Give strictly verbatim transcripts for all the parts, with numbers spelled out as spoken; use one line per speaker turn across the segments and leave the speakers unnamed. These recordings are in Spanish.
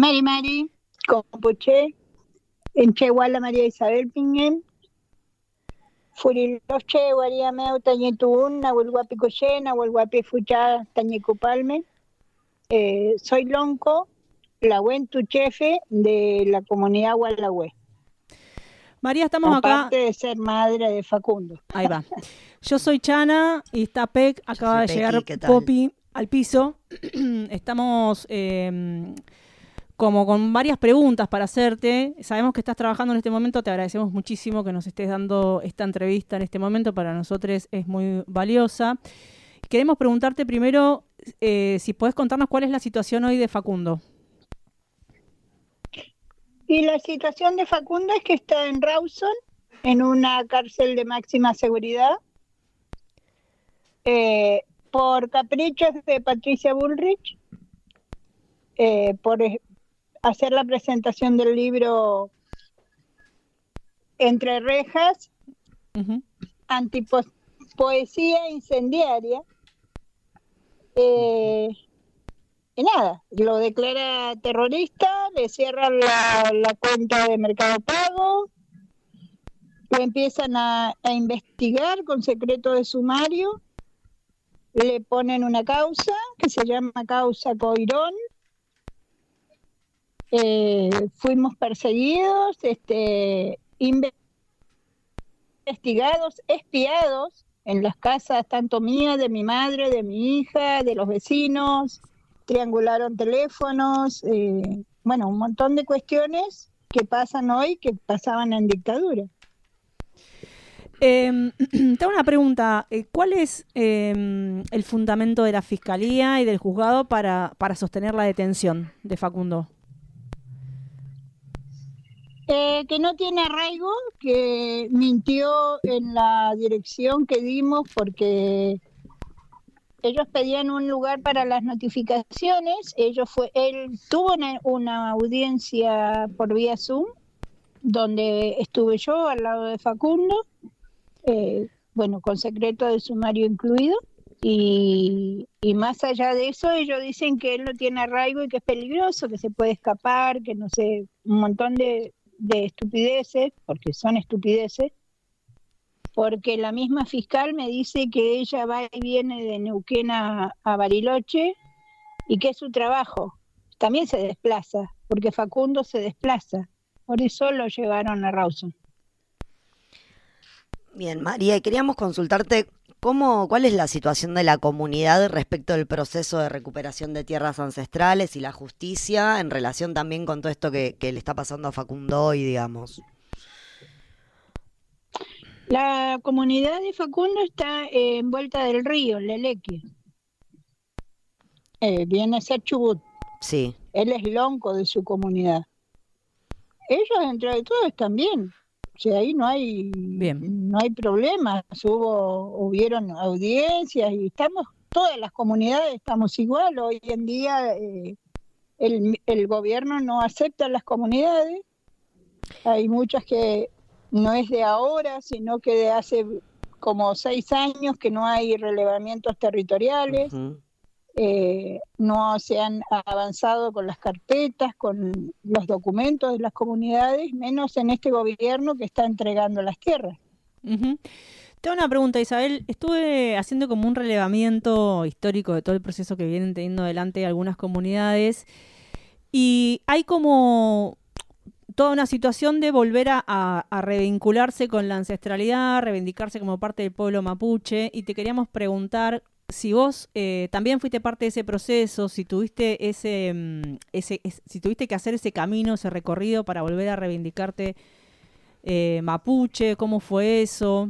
Mari Mari, Compuche, Encheguala María Isabel Piñén, Furiloche, Guariameo, Tañetún, Nahuelguapi Coché, Nahuelguapi Fuchá, Tañecupalme. Eh, soy Lonco, la buen tu jefe de la comunidad Gualagüe.
María, estamos
Aparte
acá.
de ser madre de Facundo.
Ahí va. Yo soy Chana y está Pec, acaba de
Pequi,
llegar
¿qué tal?
Poppy al piso. Estamos eh, como con varias preguntas para hacerte. Sabemos que estás trabajando en este momento, te agradecemos muchísimo que nos estés dando esta entrevista en este momento, para nosotros es muy valiosa. Queremos preguntarte primero eh, si podés contarnos cuál es la situación hoy de Facundo.
Y la situación de Facundo es que está en Rawson, en una cárcel de máxima seguridad, eh, por caprichos de Patricia Bullrich, eh, por hacer la presentación del libro Entre Rejas, uh-huh. Antipoesía incendiaria. Eh, y nada, lo declara terrorista, le cierran la, la cuenta de Mercado Pago, lo empiezan a, a investigar con secreto de sumario, le ponen una causa que se llama causa Coirón. Eh, fuimos perseguidos, este, investigados, espiados en las casas tanto mías, de mi madre, de mi hija, de los vecinos, triangularon teléfonos, eh, bueno, un montón de cuestiones que pasan hoy que pasaban en dictadura.
Eh, tengo una pregunta, ¿cuál es eh, el fundamento de la Fiscalía y del juzgado para, para sostener la detención de Facundo?
Eh, que no tiene arraigo, que mintió en la dirección que dimos porque ellos pedían un lugar para las notificaciones, ellos fue, él tuvo una, una audiencia por vía Zoom, donde estuve yo al lado de Facundo, eh, bueno, con secreto de sumario incluido, y, y más allá de eso, ellos dicen que él no tiene arraigo y que es peligroso, que se puede escapar, que no sé, un montón de, de estupideces, porque son estupideces, porque la misma fiscal me dice que ella va y viene de Neuquén a, a Bariloche y que es su trabajo. También se desplaza, porque Facundo se desplaza. Por eso lo llevaron a Rawson.
Bien, María, queríamos consultarte cómo, cuál es la situación de la comunidad respecto del proceso de recuperación de tierras ancestrales y la justicia en relación también con todo esto que, que le está pasando a Facundo hoy, digamos.
La comunidad de Facundo está eh, en Vuelta del Río, Leleque. Eh, viene a ser Chubut.
Sí.
Él es lonco de su comunidad. Ellos, entre de todo, están bien. O sea, ahí no hay, bien. no hay problemas. Hubo, hubieron audiencias y estamos, todas las comunidades estamos igual. Hoy en día eh, el, el gobierno no acepta las comunidades. Hay muchas que no es de ahora, sino que de hace como seis años que no hay relevamientos territoriales, uh-huh. eh, no se han avanzado con las carpetas, con los documentos de las comunidades, menos en este gobierno que está entregando las tierras.
Uh-huh. Tengo una pregunta, Isabel. Estuve haciendo como un relevamiento histórico de todo el proceso que vienen teniendo adelante algunas comunidades y hay como toda una situación de volver a, a, a revincularse con la ancestralidad, reivindicarse como parte del pueblo mapuche, y te queríamos preguntar si vos eh, también fuiste parte de ese proceso, si tuviste ese, ese, ese, si tuviste que hacer ese camino, ese recorrido para volver a reivindicarte eh, mapuche, ¿cómo fue eso?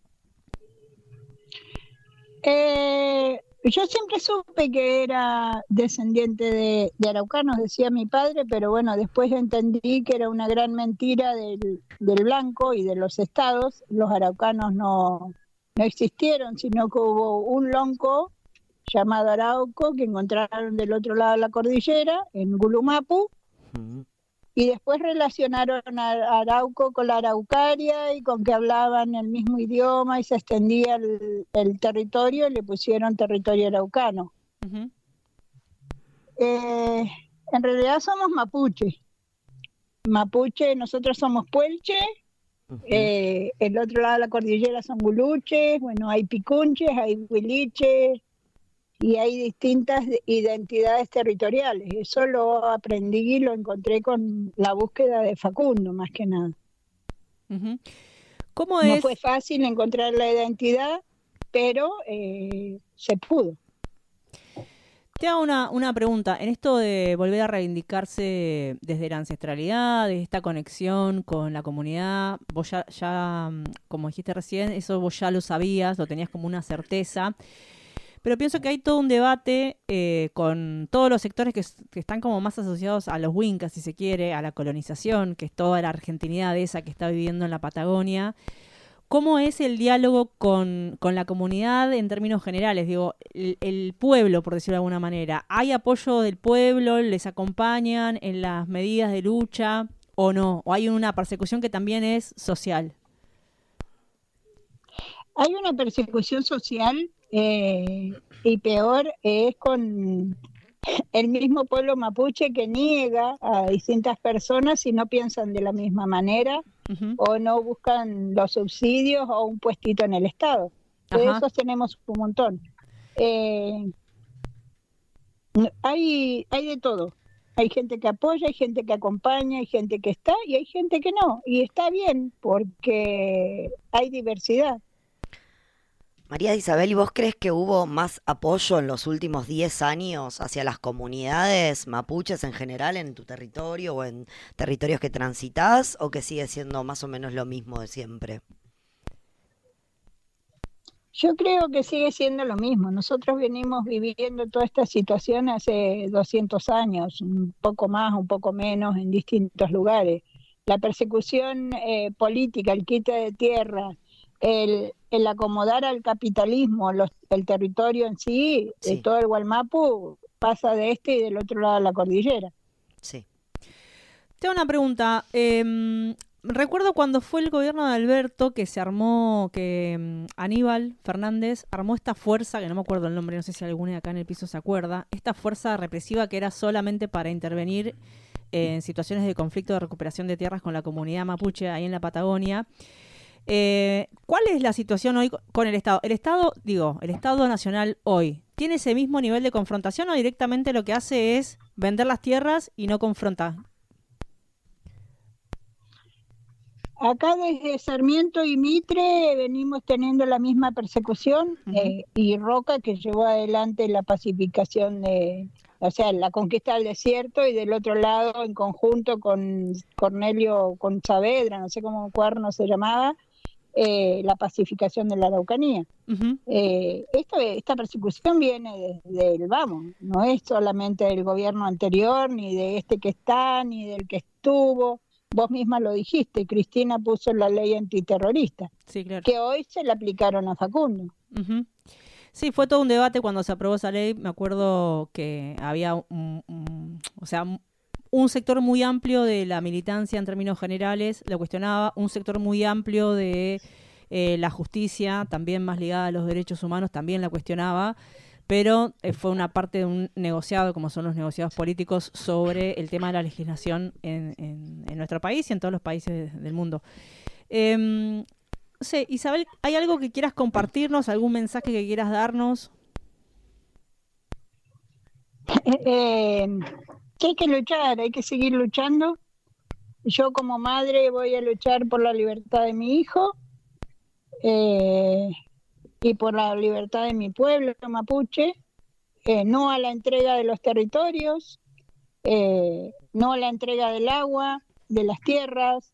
Eh... Yo siempre supe que era descendiente de, de araucanos, decía mi padre, pero bueno, después entendí que era una gran mentira del, del blanco y de los estados. Los araucanos no, no existieron, sino que hubo un lonco llamado Arauco que encontraron del otro lado de la cordillera, en Gulumapu, uh-huh. y después relacionaron a Arauco con la Araucaria y con que hablaban el mismo idioma y se extendía el, el territorio y le pusieron territorio araucano. Uh-huh. Eh, En realidad somos mapuche. Mapuche, nosotros somos puelche,
Ujú.
eh, el otro lado de la cordillera son guluches, bueno, hay picunches, hay huiliches y hay distintas de- identidades territoriales. Eso lo aprendí y lo encontré con la búsqueda de Facundo, más que nada.
Ujú. ¿Cómo
No fue
es?
fácil encontrar la identidad, pero eh, se pudo.
Te hago una, una pregunta. En esto de volver a reivindicarse desde la ancestralidad, de esta conexión con la comunidad, vos ya, ya, mm, como dijiste recién, eso vos ya lo sabías, lo tenías como una certeza. Pero pienso que hay todo un debate eh, con todos los sectores que, s- que están como más asociados a los Wincas, si se quiere, a la colonización, que es toda la argentinidad esa que está viviendo en la Patagonia. ¿Cómo es el diálogo con, con la comunidad en términos generales? Digo, el, el pueblo, por decirlo de alguna manera. ¿Hay apoyo del pueblo? ¿Les acompañan en las medidas de lucha o no? ¿O hay una persecución que también es social?
Hay una persecución social eh, y peor es con el mismo pueblo mapuche que niega a distintas personas si no piensan de la misma manera
Ujú.
o no buscan los subsidios o un puestito en el Estado. De
Ajá.
esos tenemos un montón. Eh, hay, hay de todo. Hay gente que apoya, hay gente que acompaña, hay gente que está y hay gente que no. Y está bien porque hay diversidad.
María Isabel, ¿y vos crees que hubo más apoyo en los últimos diez años hacia las comunidades mapuches en general en tu territorio o en territorios que transitas o que sigue siendo más o menos lo mismo de siempre?
Yo creo que sigue siendo lo mismo. Nosotros venimos viviendo toda esta situación hace doscientos años, un poco más, un poco menos, en distintos lugares. La persecución eh, política, el quite de tierra, el, el acomodar al capitalismo los- el territorio en sí, eh,
Sí,
todo el Gualmapu pasa de este y del otro lado de la cordillera.
sí.
Tengo una pregunta. Eh, recuerdo cuando fue el gobierno de Alberto que se armó, que mm, Aníbal Fernández armó esta fuerza, que no me acuerdo el nombre, no sé si alguno de acá en el piso se acuerda, esta fuerza represiva que era solamente para intervenir eh, en situaciones de conflicto de recuperación de tierras con la comunidad mapuche ahí en la Patagonia. Eh, ¿Cuál es la situación hoy co- con el Estado? El Estado, digo, el Estado Nacional hoy, ¿tiene ese mismo nivel de confrontación o directamente lo que hace es vender las tierras y no confronta?
Acá desde Sarmiento y Mitre venimos teniendo la misma persecución
Ujú.
eh, y Roca que llevó adelante la pacificación de, o sea, la conquista del desierto y del otro lado en conjunto con Cornelio, con Saavedra, no sé cómo cuerno se llamaba, eh, la pacificación de la Araucanía.
Ujú.
Eh, esto, esta persecución viene desde el vamos, no es solamente del gobierno anterior, ni de este que está, ni del que estuvo. Vos misma lo dijiste, Cristina puso la ley antiterrorista,
Sí, claro.
que hoy se la aplicaron a Facundo.
Ujú. Sí, fue todo un debate cuando se aprobó esa ley. Me acuerdo que había un, un- o sea, un un sector muy amplio de la militancia en términos generales lo cuestionaba, un sector muy amplio de eh, la justicia, también más ligada a los derechos humanos, también la cuestionaba, pero eh, fue una parte de un negociado, como son los negociados políticos, sobre el tema de la legislación en, en- en nuestro país y en todos los países del mundo. Em, no sé, Isabel, ¿hay algo que quieras compartirnos, algún mensaje que quieras darnos?
Eh, que hay que luchar, hay que seguir luchando. Yo como madre voy a luchar por la libertad de mi hijo eh, y por la libertad de mi pueblo mapuche, eh, no a la entrega de los territorios, eh, no a la entrega del agua, de las tierras,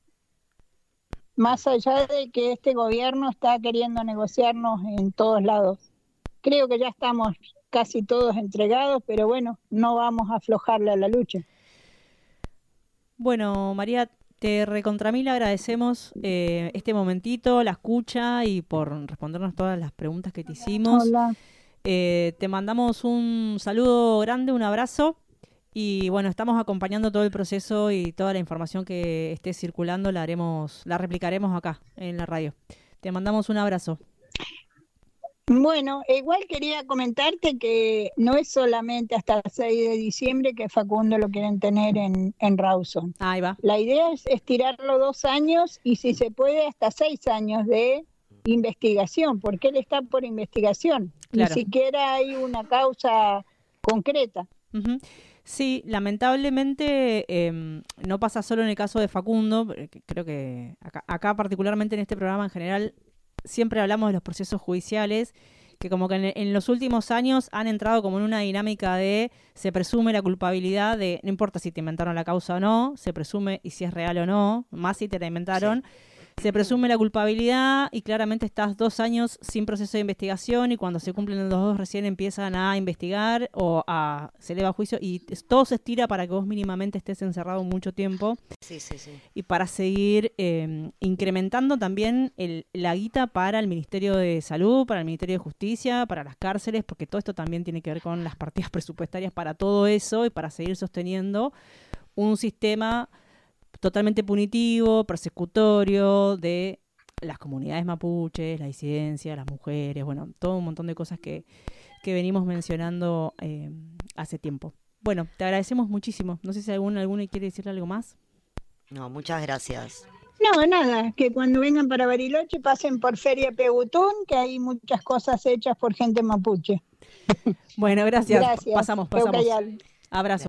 más allá de que este gobierno está queriendo negociarnos en todos lados. Creo que ya estamos casi todos entregados, pero bueno, no vamos a aflojarle a la lucha.
Bueno, María, te recontra mil agradecemos eh, este momentito, la escucha y por respondernos todas las preguntas que te hicimos.
Hola.
Eh, te mandamos un saludo grande, un abrazo y bueno, estamos acompañando todo el proceso y toda la información que esté circulando la haremos, la replicaremos acá en la radio. Te mandamos un abrazo.
Bueno, igual quería comentarte que no es solamente hasta el seis de diciembre que Facundo lo quieren tener en, en Rawson.
Ahí va.
La idea es estirarlo dos años y si se puede hasta seis años de investigación, porque él está por investigación.
Claro.
Ni siquiera hay una causa concreta.
Uh-huh. Sí, lamentablemente eh, no pasa solo en el caso de Facundo, creo que acá, acá particularmente en este programa en general siempre hablamos de los procesos judiciales, que como que en, en los últimos años han entrado como en una dinámica de se presume la culpabilidad de, no importa si te inventaron la causa o no, se presume y si es real o no, más si te la inventaron, sí. Se presume la culpabilidad y claramente estás dos años sin proceso de investigación y cuando se cumplen los dos recién empiezan a investigar o a, se eleva a juicio y todo se estira para que vos mínimamente estés encerrado mucho tiempo.
Sí, sí, sí.
Y para seguir eh, incrementando también el, la guita para el Ministerio de Salud, para el Ministerio de Justicia, para las cárceles, porque todo esto también tiene que ver con las partidas presupuestarias para todo eso y para seguir sosteniendo un sistema totalmente punitivo, persecutorio de las comunidades mapuches, la disidencia, las mujeres, bueno, todo un montón de cosas que, que venimos mencionando eh, hace tiempo. Bueno, te agradecemos muchísimo. No sé si alguno, alguno quiere decirle algo más.
No, muchas gracias.
No, nada, que cuando vengan para Bariloche pasen por Feria Pegutún, que hay muchas cosas hechas por gente mapuche.
Bueno, gracias.
Gracias.
Pasamos, pasamos.
Eucayal.
Abrazo.